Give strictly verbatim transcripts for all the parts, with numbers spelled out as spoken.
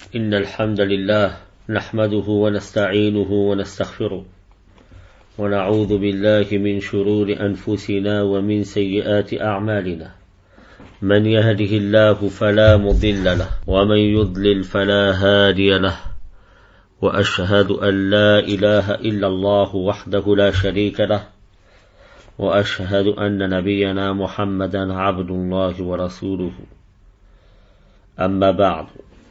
إن الحمد لله نحمده ونستعينه ونستغفره ونعوذ بالله من شرور أنفسنا ومن سيئات أعمالنا من يهده الله فلا مضل له ومن يضلل فلا هادي له وأشهد أن لا إله إلا الله وحده لا شريك له وأشهد أن نبينا محمدا عبد الله ورسوله أما بعد.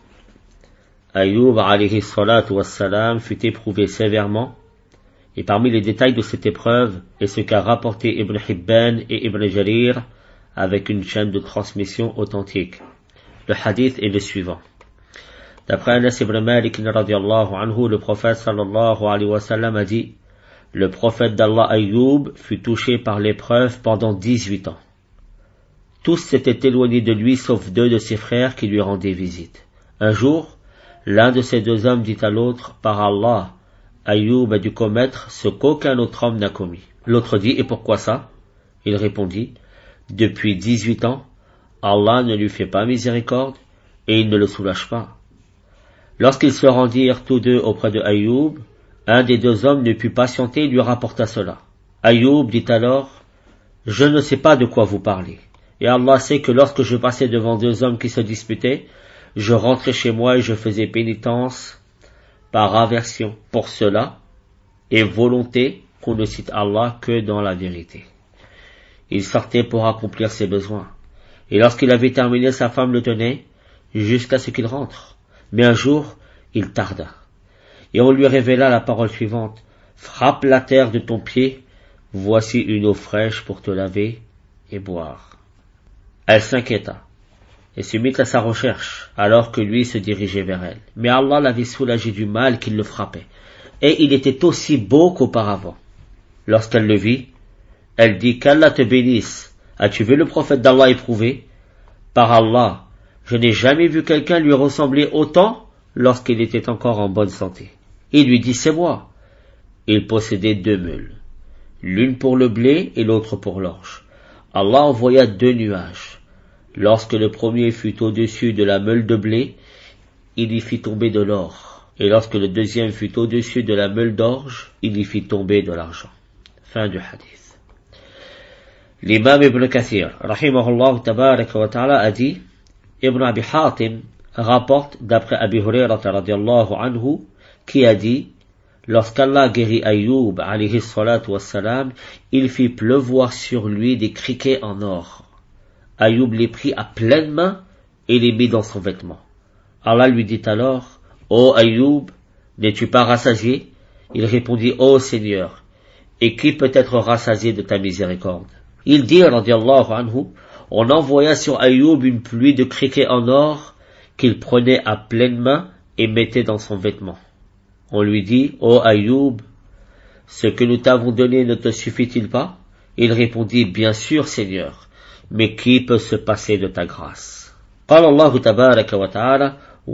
Ayoub alayhi salatu wassalam fut éprouvé sévèrement, et parmi les détails de cette épreuve est ce qu'a rapporté Ibn Hibban et Ibn Jarir avec une chaîne de transmission authentique. Le hadith est le suivant. D'après Anas ibn Malik radiyallahu anhu, le prophète sallallahu alayhi wa sallam a dit: le prophète d'Allah Ayoub fut touché par l'épreuve pendant dix-huit ans. Tous s'étaient éloignés de lui sauf deux de ses frères qui lui rendaient visite. Un jour, l'un de ces deux hommes dit à l'autre: par Allah, Ayoub a dû commettre ce qu'aucun autre homme n'a commis. L'autre dit: et pourquoi ça? Il répondit: depuis dix-huit ans, Allah ne lui fait pas miséricorde et il ne le soulage pas. Lorsqu'ils se rendirent tous deux auprès de Ayoub, un des deux hommes ne put patienter et lui rapporta cela. Ayoub dit alors: je ne sais pas de quoi vous parlez. Et Allah sait que lorsque je passais devant deux hommes qui se disputaient, je rentrais chez moi et je faisais pénitence par aversion pour cela et volonté qu'on ne cite Allah que dans la vérité. Il sortait pour accomplir ses besoins. Et lorsqu'il avait terminé, sa femme le tenait jusqu'à ce qu'il rentre. Mais un jour, il tarda. Et on lui révéla la parole suivante: frappe la terre de ton pied, voici une eau fraîche pour te laver et boire. Elle s'inquiéta et se mit à sa recherche, alors que lui se dirigeait vers elle. Mais Allah l'avait soulagé du mal qui le frappait, et il était aussi beau qu'auparavant. Lorsqu'elle le vit, elle dit: qu'Allah te bénisse, as-tu vu le prophète d'Allah éprouvé? Par Allah, je n'ai jamais vu quelqu'un lui ressembler autant lorsqu'il était encore en bonne santé. Il lui dit: c'est moi. Il possédait deux meules, l'une pour le blé et l'autre pour l'orge. Allah envoya deux nuages. Lorsque le premier fut au-dessus de la meule de blé, il y fit tomber de l'or. Et lorsque le deuxième fut au-dessus de la meule d'orge, il y fit tomber de l'argent. Fin du hadith. L'imam Ibn Kathir, rahimahullah tabaraka wa ta'ala, a dit: Ibn Abi Hatim rapporte d'après Abi Hurairah radiyallahu anhu, qui a dit: lorsqu'Allah guérit Ayoub alayhi salatu wassalam, il fit pleuvoir sur lui des criquets en or. Ayoub les prit à pleines mains et les mit dans son vêtement. Allah lui dit alors: ô Ayoub, n'es-tu pas rassasié? Il répondit: ô Seigneur, et qui peut être rassasié de ta miséricorde? Il dit, radiyallahu anhu, on envoya sur Ayoub une pluie de criquets en or qu'il prenait à pleines mains et mettait dans son vêtement. On lui dit: ô Ayoub, ce que nous t'avons donné ne te suffit-il pas? Il répondit: bien sûr, Seigneur. Mais qui peut se passer de ta grâce? قال الله تبارك وتعالى: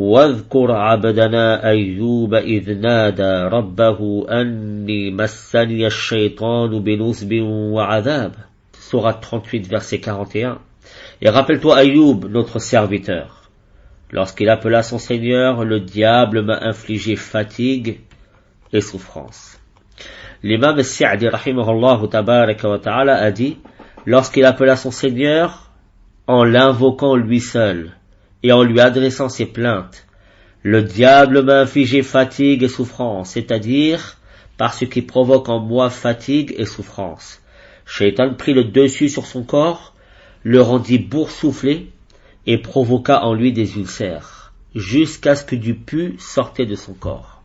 واذكر عبدنا أيوب إذ نادى ربه أني مسني الشيطان بنصب وعذاب. Sourate trente-huit, verset quarante et un. Et rappelle-toi Ayoub, notre serviteur. Lorsqu'il appela son Seigneur, le diable m'a infligé fatigue et souffrance. L'imam al-Sa'di rahimahullah tabaraka wa ta'ala a dit: lorsqu'il appela son Seigneur, en l'invoquant lui seul, et en lui adressant ses plaintes, le diable m'a infligé fatigue et souffrance, c'est-à-dire par ce qui provoque en moi fatigue et souffrance. Shaitan prit le dessus sur son corps, le rendit boursouflé, et provoqua en lui des ulcères, jusqu'à ce que du pu sortait de son corps.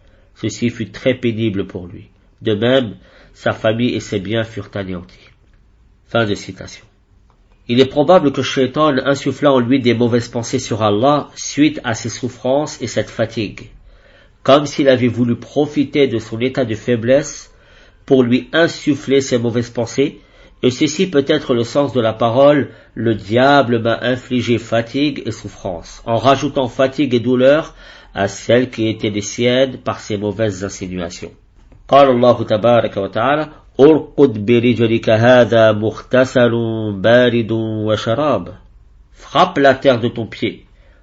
Ceci fut très pénible pour lui. De même, sa famille et ses biens furent anéantis. Fin de citation. Il est probable que Shaitan insuffla en lui des mauvaises pensées sur Allah suite à ses souffrances et cette fatigue, comme s'il avait voulu profiter de son état de faiblesse pour lui insuffler ces mauvaises pensées, et ceci peut être le sens de la parole: le diable m'a infligé fatigue et souffrance, en rajoutant fatigue et douleur à celles qui étaient des siennes par ses mauvaises insinuations. قال الله تبارك وتعالى: ارقد برجلك هذا مغتسل بارد وشراب. Frappe la terre de ton pied.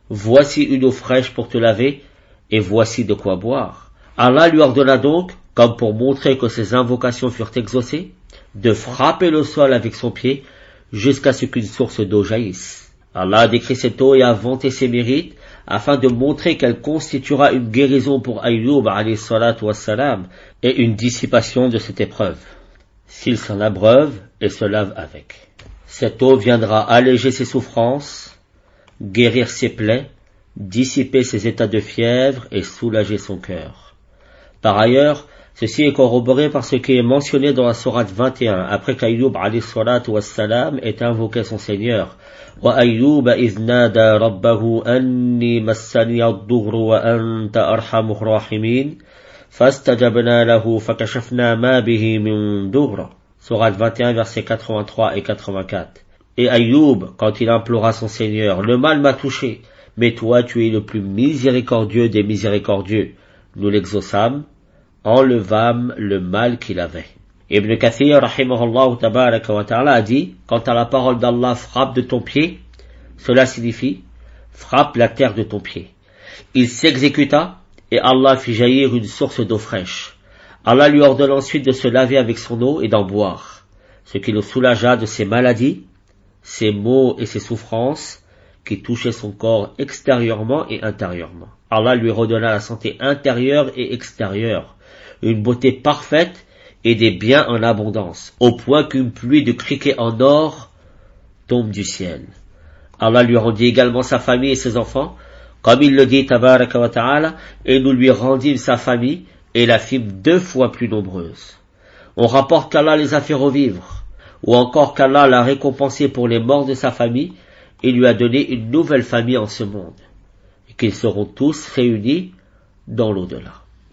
voici une eau fraîche pour te laver, et voici de quoi boire. Allah lui ordonna donc, comme pour montrer que ses invocations furent exaucées, de frapper le sol avec son pied jusqu'à ce qu'une source d'eau jaillisse. Allah a décrit cette eau et a vanté ses mérites afin de montrer qu'elle constituera une guérison pour Ayyub alayhi salatu wassalam et une dissipation de cette épreuve, s'il s'en abreuve et se lave avec. Cette eau viendra alléger ses souffrances, guérir ses plaies, dissiper ses états de fièvre et soulager son cœur. Par ailleurs, ceci est corroboré par ce qui est mentionné dans la sourate vingt et un, après qu'Ayyub alayhi salatu wassalam ait invoqué son Seigneur. Wa Ayyub idh nada rabbahu anni massani ad-durr wa anta arhamur rahimin fastajabna lahu fakashafna ma bihi min durr. Sourate vingt et un, versets quatre-vingt-trois et quatre-vingt-quatre. Et Ayyub, quand il implora son Seigneur, le mal m'a touché, mais toi tu es le plus miséricordieux des miséricordieux. Nous l'exaucâmes, enlevâmes le mal qu'il avait. Ibn Kathir, rahimahullah tabaraka wa ta'ala, a dit, quant à la parole d'Allah, frappe de ton pied, cela signifie, frappe la terre de ton pied. Il s'exécuta, et Allah fit jaillir une source d'eau fraîche. Allah lui ordonna ensuite de se laver avec son eau et d'en boire, ce qui le soulagea de ses maladies, ses maux et ses souffrances, qui touchaient son corps extérieurement et intérieurement. Allah lui redonna la santé intérieure et extérieure, une beauté parfaite et des biens en abondance, au point qu'une pluie de criquets en or tombe du ciel. Allah lui rendit également sa famille et ses enfants, comme il le dit tabaraka wa ta'ala, et nous lui rendîmes sa famille et la fîmes deux fois plus nombreuse. On rapporte qu'Allah les a fait revivre, ou encore qu'Allah l'a récompensé pour les morts de sa famille et lui a donné une nouvelle famille en ce monde, et qu'ils seront tous réunis dans l'au-delà.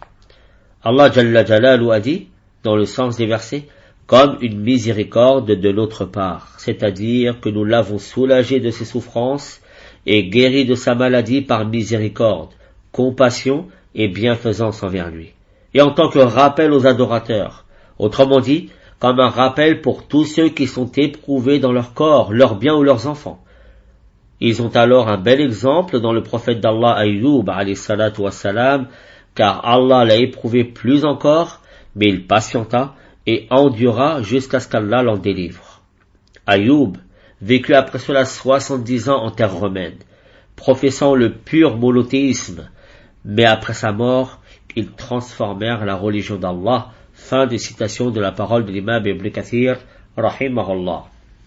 Allah Jalla Jalalu a dit, dans le sens des versets, comme une miséricorde de notre part, c'est-à-dire que nous l'avons soulagé de ses souffrances et guéri de sa maladie par miséricorde, compassion et bienfaisance envers lui. Et en tant que rappel aux adorateurs, autrement dit, comme un rappel pour tous ceux qui sont éprouvés dans leur corps, leurs biens ou leurs enfants. Ils ont alors un bel exemple dans le prophète d'Allah Ayyub alayhi salatu wassalam, car Allah l'a éprouvé plus encore, mais il patienta et endura jusqu'à ce qu'Allah l'en délivre. Ayyub vécut après cela soixante-dix ans en terre romaine, professant le pur monothéisme, mais après sa mort, ils transformèrent la religion d'Allah. Fin de citation de la parole de l'imam Ibn Kathir, rahimahullah.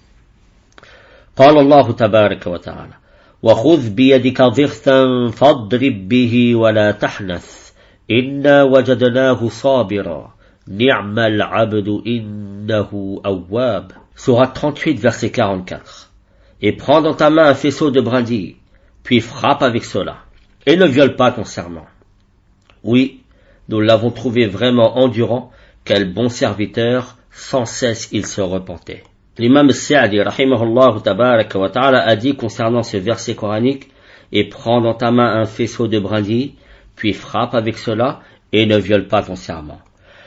قال الله تبارك وتعالى وخذ بيدك ضغثا فاضرب به ولا تحنث إنا وجدناه صابرا نعم العبد إنه أواب. Sourate trente-huit, verset quarante-quatre. Et prends dans ta main un faisceau de brindilles, puis frappe avec cela, et ne viole pas ton serment. Oui, nous l'avons trouvé vraiment endurant, quel bon serviteur, sans cesse il se repentait. L'imam Sa'di, rahimahullah tabaraka wa ta'ala, a dit concernant ce verset coranique, et prends dans ta main un faisceau de brindilles, puis frappe avec cela, et ne viole pas ton serment.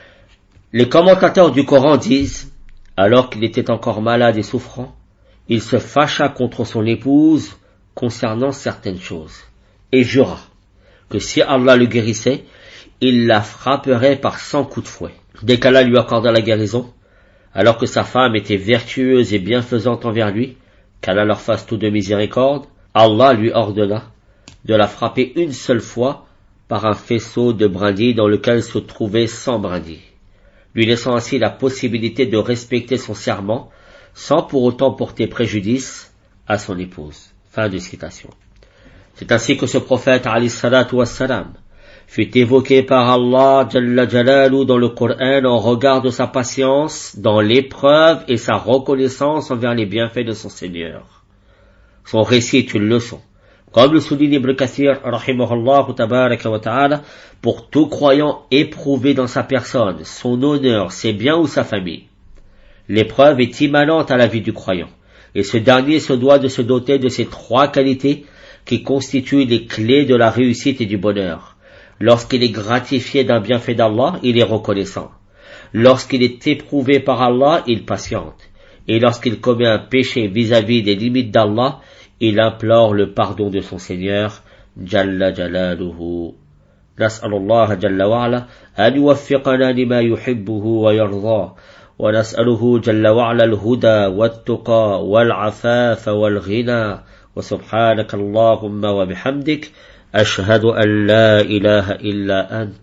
Les commentateurs du Coran disent, alors qu'il était encore malade et souffrant, il se fâcha contre son épouse concernant certaines choses, et jura que si Allah le guérissait, il la frapperait par cent coups de fouet. Dès qu'Allah lui accorda la guérison, alors que sa femme était vertueuse et bienfaisante envers lui, qu'Allah leur fasse tout de miséricorde, Allah lui ordonna de la frapper une seule fois par un faisceau de brindilles dans lequel se trouvaient cent brindilles, lui laissant ainsi la possibilité de respecter son serment sans pour autant porter préjudice à son épouse. Fin de citation. C'est ainsi que ce prophète alayhi salatu wassalam fut évoqué par Allah Jalla Jalalu dans le Coran en regard de sa patience dans l'épreuve et sa reconnaissance envers les bienfaits de son Seigneur. Son récit est une leçon, comme le souligne Ibn Kathir, rahimahullah tabaraka wa ta'ala, pour tout croyant éprouvé dans sa personne, son honneur, ses biens ou sa famille. L'épreuve est immanente à la vie du croyant, et ce dernier se doit de se doter de ces trois qualités qui constituent les clés de la réussite et du bonheur. Lorsqu'il est gratifié d'un bienfait d'Allah, il est reconnaissant. Lorsqu'il est éprouvé par Allah, il patiente. Et lorsqu'il commet un péché vis-à-vis des limites d'Allah, il implore le pardon de son Seigneur, Jalla Jalaluhu. نسأل الله جل وعلا أن يوفقنا لما يحبه ويرضاه، ونسأله جل وعلا الهدى والتقى والعفاف والغنى. وسبحانك اللهم وبحمدك أشهد أن لا إله إلا أنت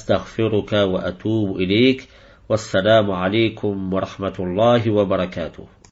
أستغفرك وأتوب إليك. والسلام عليكم ورحمة الله وبركاته.